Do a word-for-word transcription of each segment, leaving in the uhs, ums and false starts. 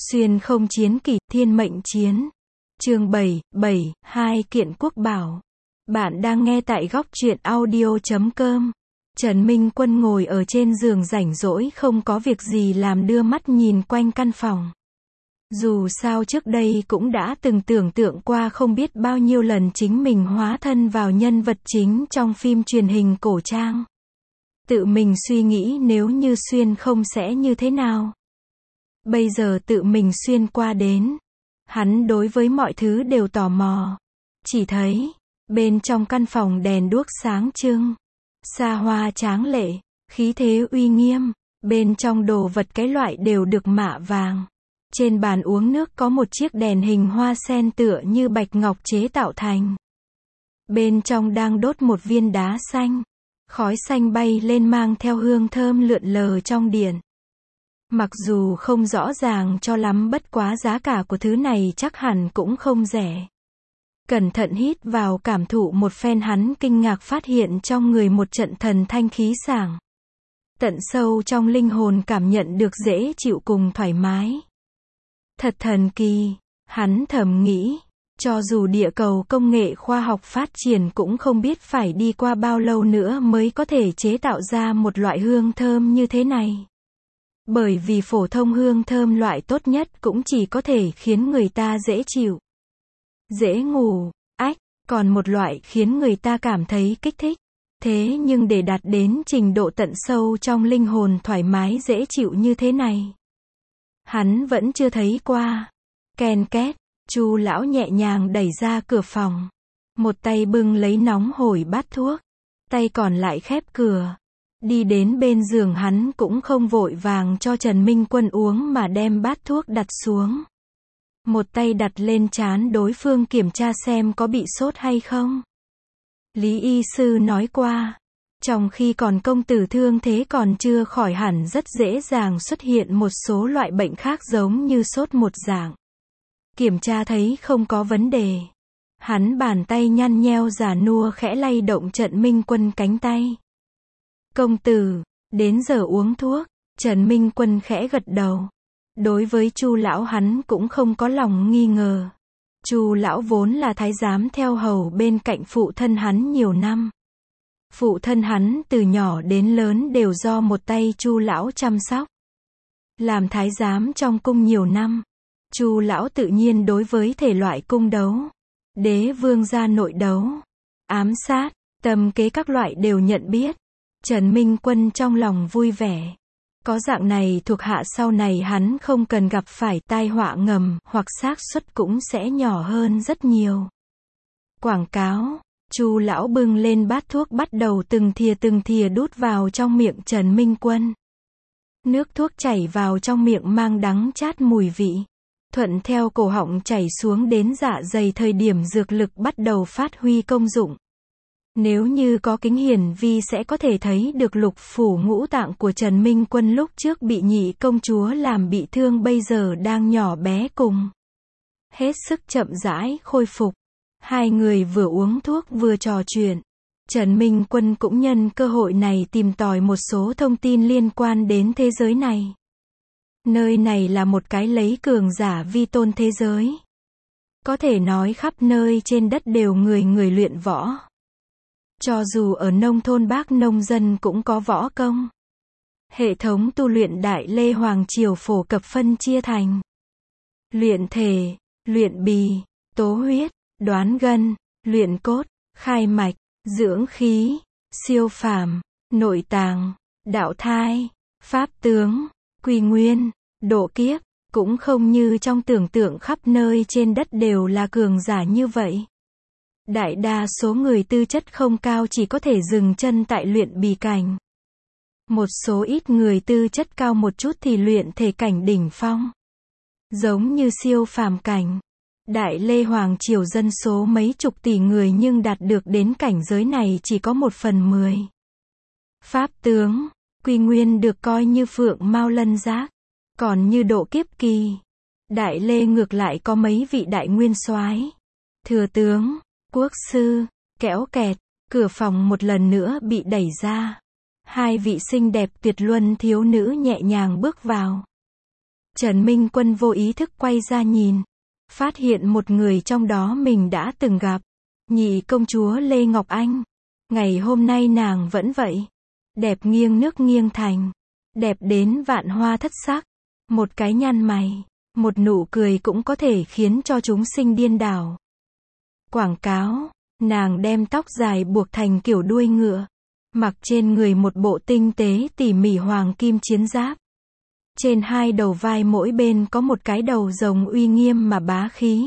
Xuyên không chiến kỷ, thiên mệnh chiến. Chương bảy, bảy, hai kiện quốc bảo. Bạn đang nghe tại góc truyện audio chấm com. Trần Minh Quân ngồi ở trên giường rảnh rỗi không có việc gì làm đưa mắt nhìn quanh căn phòng. Dù sao trước đây cũng đã từng tưởng tượng qua không biết bao nhiêu lần chính mình hóa thân vào nhân vật chính trong phim truyền hình cổ trang. Tự mình suy nghĩ nếu như xuyên không sẽ như thế nào. Bây giờ tự mình xuyên qua đến. Hắn đối với mọi thứ đều tò mò. Chỉ thấy, bên trong căn phòng đèn đuốc sáng trưng. Xa hoa tráng lệ, khí thế uy nghiêm. Bên trong đồ vật cái loại đều được mạ vàng. Trên bàn uống nước có một chiếc đèn hình hoa sen tựa như bạch ngọc chế tạo thành. Bên trong đang đốt một viên đá xanh. Khói xanh bay lên mang theo hương thơm lượn lờ trong điện. Mặc dù không rõ ràng cho lắm bất quá giá cả của thứ này chắc hẳn cũng không rẻ. Cẩn thận hít vào cảm thụ một phen hắn kinh ngạc phát hiện trong người một trận thần thanh khí sảng. Tận sâu trong linh hồn cảm nhận được dễ chịu cùng thoải mái. Thật thần kỳ, hắn thầm nghĩ, cho dù địa cầu công nghệ khoa học phát triển cũng không biết phải đi qua bao lâu nữa mới có thể chế tạo ra một loại hương thơm như thế này. Bởi vì phổ thông hương thơm loại tốt nhất cũng chỉ có thể khiến người ta dễ chịu, dễ ngủ, ách, còn một loại khiến người ta cảm thấy kích thích. Thế nhưng để đạt đến trình độ tận sâu trong linh hồn thoải mái dễ chịu như thế này, hắn vẫn chưa thấy qua. Ken két, Chu lão nhẹ nhàng đẩy ra cửa phòng. Một tay bưng lấy nóng hổi bát thuốc, tay còn lại khép cửa. Đi đến bên giường hắn cũng không vội vàng cho Trần Minh Quân uống mà đem bát thuốc đặt xuống. Một tay đặt lên trán đối phương kiểm tra xem có bị sốt hay không. Lý y sư nói qua, trong khi còn công tử thương thế còn chưa khỏi hẳn rất dễ dàng xuất hiện một số loại bệnh khác giống như sốt một dạng. Kiểm tra thấy không có vấn đề. Hắn bàn tay nhăn nheo già nua khẽ lay động Trần Minh Quân cánh tay. Công tử, đến giờ uống thuốc. Trần Minh Quân khẽ gật đầu. Đối với Chu lão hắn cũng không có lòng nghi ngờ. Chu lão vốn là thái giám theo hầu bên cạnh phụ thân hắn nhiều năm. Phụ thân hắn từ nhỏ đến lớn đều do một tay Chu lão chăm sóc. Làm thái giám trong cung nhiều năm, Chu lão tự nhiên đối với thể loại cung đấu, đế vương gia nội đấu, ám sát, tâm kế các loại đều nhận biết. Trần Minh Quân trong lòng vui vẻ. Có dạng này thuộc hạ sau này hắn không cần gặp phải tai họa ngầm, hoặc xác suất cũng sẽ nhỏ hơn rất nhiều. Quảng cáo, Chu lão bưng lên bát thuốc bắt đầu từng thìa từng thìa đút vào trong miệng Trần Minh Quân. Nước thuốc chảy vào trong miệng mang đắng chát mùi vị. Thuận theo cổ họng chảy xuống đến dạ dày thời điểm dược lực bắt đầu phát huy công dụng. Nếu như có kính hiển vi sẽ có thể thấy được lục phủ ngũ tạng của Trần Minh Quân lúc trước bị nhị công chúa làm bị thương bây giờ đang nhỏ bé cùng. Hết sức chậm rãi khôi phục. Hai người vừa uống thuốc vừa trò chuyện. Trần Minh Quân cũng nhân cơ hội này tìm tòi một số thông tin liên quan đến thế giới này. Nơi này là một cái lấy cường giả vi tôn thế giới. Có thể nói khắp nơi trên đất đều người người luyện võ. Cho dù ở nông thôn Bác nông dân cũng có võ công. Hệ thống tu luyện Đại Lê Hoàng Triều phổ cập phân chia thành luyện thể, luyện bì, tố huyết, đoán gân, luyện cốt, khai mạch, dưỡng khí, siêu phàm, nội tàng, đạo thai, pháp tướng, quy nguyên, độ kiếp. Cũng không như trong tưởng tượng khắp nơi trên đất đều là cường giả như vậy. Đại đa số người tư chất không cao chỉ có thể dừng chân tại luyện bì cảnh. Một số ít người tư chất cao một chút thì luyện thể cảnh đỉnh phong. Giống như siêu phàm cảnh. Đại Lê Hoàng Triều dân số mấy chục tỷ người nhưng đạt được đến cảnh giới này chỉ có một phần mười. Pháp tướng, quy nguyên được coi như phượng mao lân giác. Còn như độ kiếp kỳ, Đại Lê ngược lại có mấy vị đại nguyên soái, thừa tướng, quốc sư, kéo kẹt. Cửa phòng một lần nữa bị đẩy ra. Hai vị xinh đẹp tuyệt luân thiếu nữ nhẹ nhàng bước vào. Trần Minh Quân vô ý thức quay ra nhìn, phát hiện một người trong đó mình đã từng gặp, nhị công chúa Lê Ngọc Anh. Ngày hôm nay nàng vẫn vậy, đẹp nghiêng nước nghiêng thành, đẹp đến vạn hoa thất sắc, một cái nhăn mày, một nụ cười cũng có thể khiến cho chúng sinh điên đảo. Quảng cáo, nàng đem tóc dài buộc thành kiểu đuôi ngựa, mặc trên người một bộ tinh tế tỉ mỉ hoàng kim chiến giáp. Trên hai đầu vai mỗi bên có một cái đầu rồng uy nghiêm mà bá khí.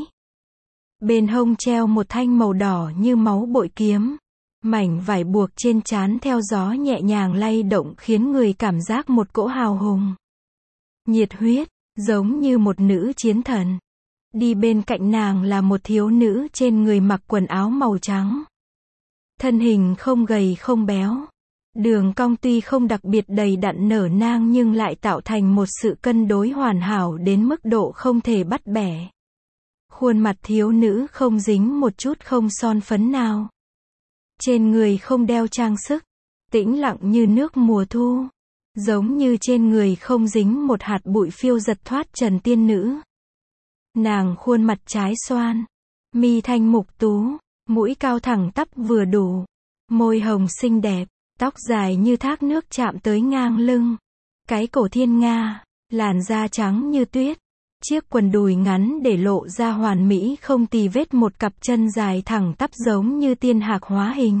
Bên hông treo một thanh màu đỏ như máu bội kiếm. Mảnh vải buộc trên trán theo gió nhẹ nhàng lay động khiến người cảm giác một cỗ hào hùng, nhiệt huyết, giống như một nữ chiến thần. Đi bên cạnh nàng là một thiếu nữ trên người mặc quần áo màu trắng. Thân hình không gầy không béo. Đường cong tuy không đặc biệt đầy đặn nở nang nhưng lại tạo thành một sự cân đối hoàn hảo đến mức độ không thể bắt bẻ. Khuôn mặt thiếu nữ không dính một chút không son phấn nào. Trên người không đeo trang sức, tĩnh lặng như nước mùa thu. Giống như trên người không dính một hạt bụi phiêu giật thoát trần tiên nữ. Nàng khuôn mặt trái xoan, mi thanh mục tú, mũi cao thẳng tắp vừa đủ, môi hồng xinh đẹp, tóc dài như thác nước chạm tới ngang lưng, cái cổ thiên nga, làn da trắng như tuyết, chiếc quần đùi ngắn để lộ ra hoàn mỹ không tì vết, một cặp chân dài thẳng tắp giống như tiên hạc hóa hình.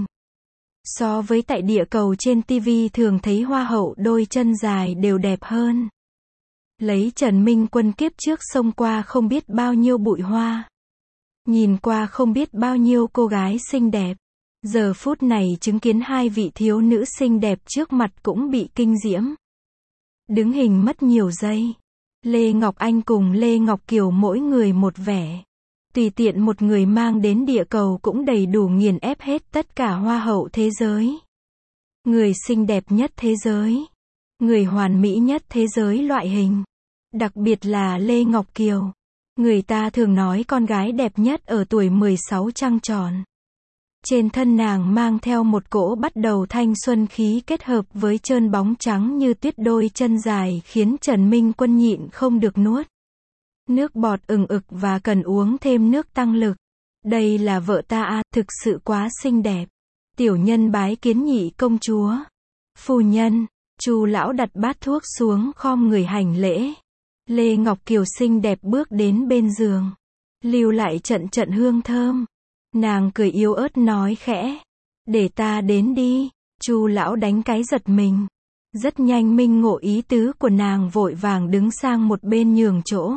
So với tại địa cầu trên tivi thường thấy hoa hậu đôi chân dài đều đẹp hơn. Lấy Trần Minh Quân kiếp trước xông qua không biết bao nhiêu bụi hoa, nhìn qua không biết bao nhiêu cô gái xinh đẹp, giờ phút này chứng kiến hai vị thiếu nữ xinh đẹp trước mặt cũng bị kinh diễm. Đứng hình mất nhiều giây. Lê Ngọc Anh cùng Lê Ngọc Kiều mỗi người một vẻ. Tùy tiện một người mang đến địa cầu cũng đầy đủ nghiền ép hết tất cả hoa hậu thế giới. Người xinh đẹp nhất thế giới. Người hoàn mỹ nhất thế giới loại hình. Đặc biệt là Lê Ngọc Kiều. Người ta thường nói con gái đẹp nhất ở tuổi mười sáu trăng tròn. Trên thân nàng mang theo một cỗ bắt đầu thanh xuân khí kết hợp với trơn bóng trắng như tuyết đôi chân dài khiến Trần Minh Quân nhịn không được nuốt nước bọt ừng ực và cần uống thêm nước tăng lực. Đây là vợ ta à, thực sự quá xinh đẹp. Tiểu nhân bái kiến nhị công chúa. Phu nhân, Chu lão đặt bát thuốc xuống khom người hành lễ. Lê Ngọc Kiều xinh đẹp bước đến bên giường, lưu lại trận trận hương thơm. Nàng cười yếu ớt nói khẽ, để ta đến đi. Chu lão đánh cái giật mình. Rất nhanh minh ngộ ý tứ của nàng, vội vàng đứng sang một bên nhường chỗ.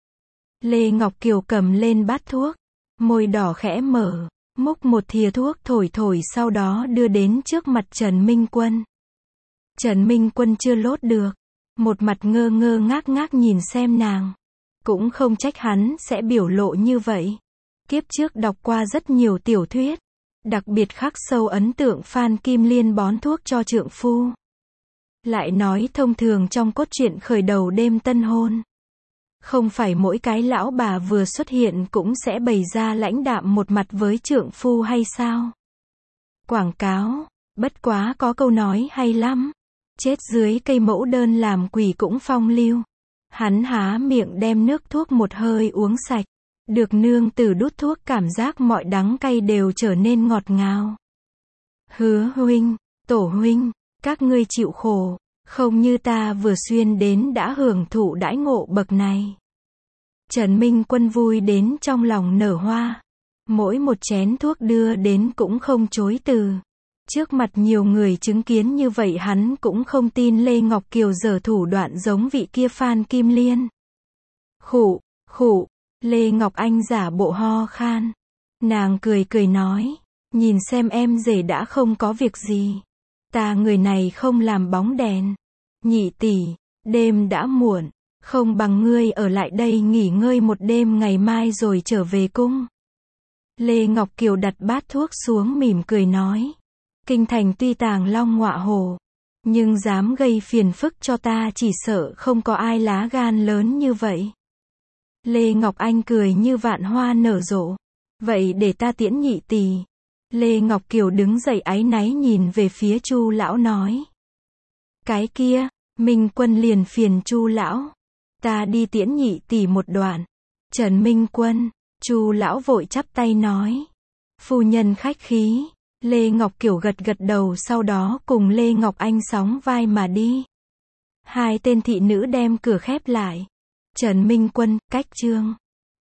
Lê Ngọc Kiều cầm lên bát thuốc, môi đỏ khẽ mở, múc một thìa thuốc thổi thổi sau đó đưa đến trước mặt Trần Minh Quân. Trần Minh Quân chưa lốt được, một mặt ngơ ngơ ngác ngác nhìn xem nàng. Cũng không trách hắn sẽ biểu lộ như vậy. Kiếp trước đọc qua rất nhiều tiểu thuyết, đặc biệt khắc sâu ấn tượng Phan Kim Liên bón thuốc cho trượng phu. Lại nói thông thường trong cốt truyện khởi đầu đêm tân hôn, không phải mỗi cái lão bà vừa xuất hiện cũng sẽ bày ra lãnh đạm một mặt với trượng phu hay sao? Quảng cáo, bất quá có câu nói hay lắm. Chết dưới cây mẫu đơn làm quỷ cũng phong lưu. Hắn há miệng đem nước thuốc một hơi uống sạch. Được nương tử đút thuốc cảm giác mọi đắng cay đều trở nên ngọt ngào. Hứa huynh, tổ huynh, các ngươi chịu khổ, không như ta vừa xuyên đến đã hưởng thụ đãi ngộ bậc này. Trần Minh Quân vui đến trong lòng nở hoa. Mỗi một chén thuốc đưa đến cũng không chối từ. Trước mặt nhiều người chứng kiến như vậy hắn cũng không tin Lê Ngọc Kiều giở thủ đoạn giống vị kia Phan Kim Liên. Khụ, khụ, Lê Ngọc Anh giả bộ ho khan. Nàng cười cười nói, nhìn xem em rể đã không có việc gì. Ta người này không làm bóng đèn. Nhị tỷ, đêm đã muộn, không bằng ngươi ở lại đây nghỉ ngơi một đêm ngày mai rồi trở về cung. Lê Ngọc Kiều đặt bát thuốc xuống mỉm cười nói. Kinh thành tuy tàng long ngọa hổ, nhưng dám gây phiền phức cho ta chỉ sợ không có ai lá gan lớn như vậy. Lê Ngọc Anh cười như vạn hoa nở rộ. Vậy để ta tiễn nhị tỷ. Lê Ngọc Kiều đứng dậy áy náy nhìn về phía Chu lão nói. Cái kia, Minh Quân liền phiền Chu lão. Ta đi tiễn nhị tỷ một đoạn. Trần Minh Quân, Chu lão vội chắp tay nói. Phu nhân khách khí. Lê Ngọc Kiều gật gật đầu, sau đó cùng Lê Ngọc Anh sóng vai mà đi. Hai tên thị nữ đem cửa khép lại. Trần Minh Quân, cách trương.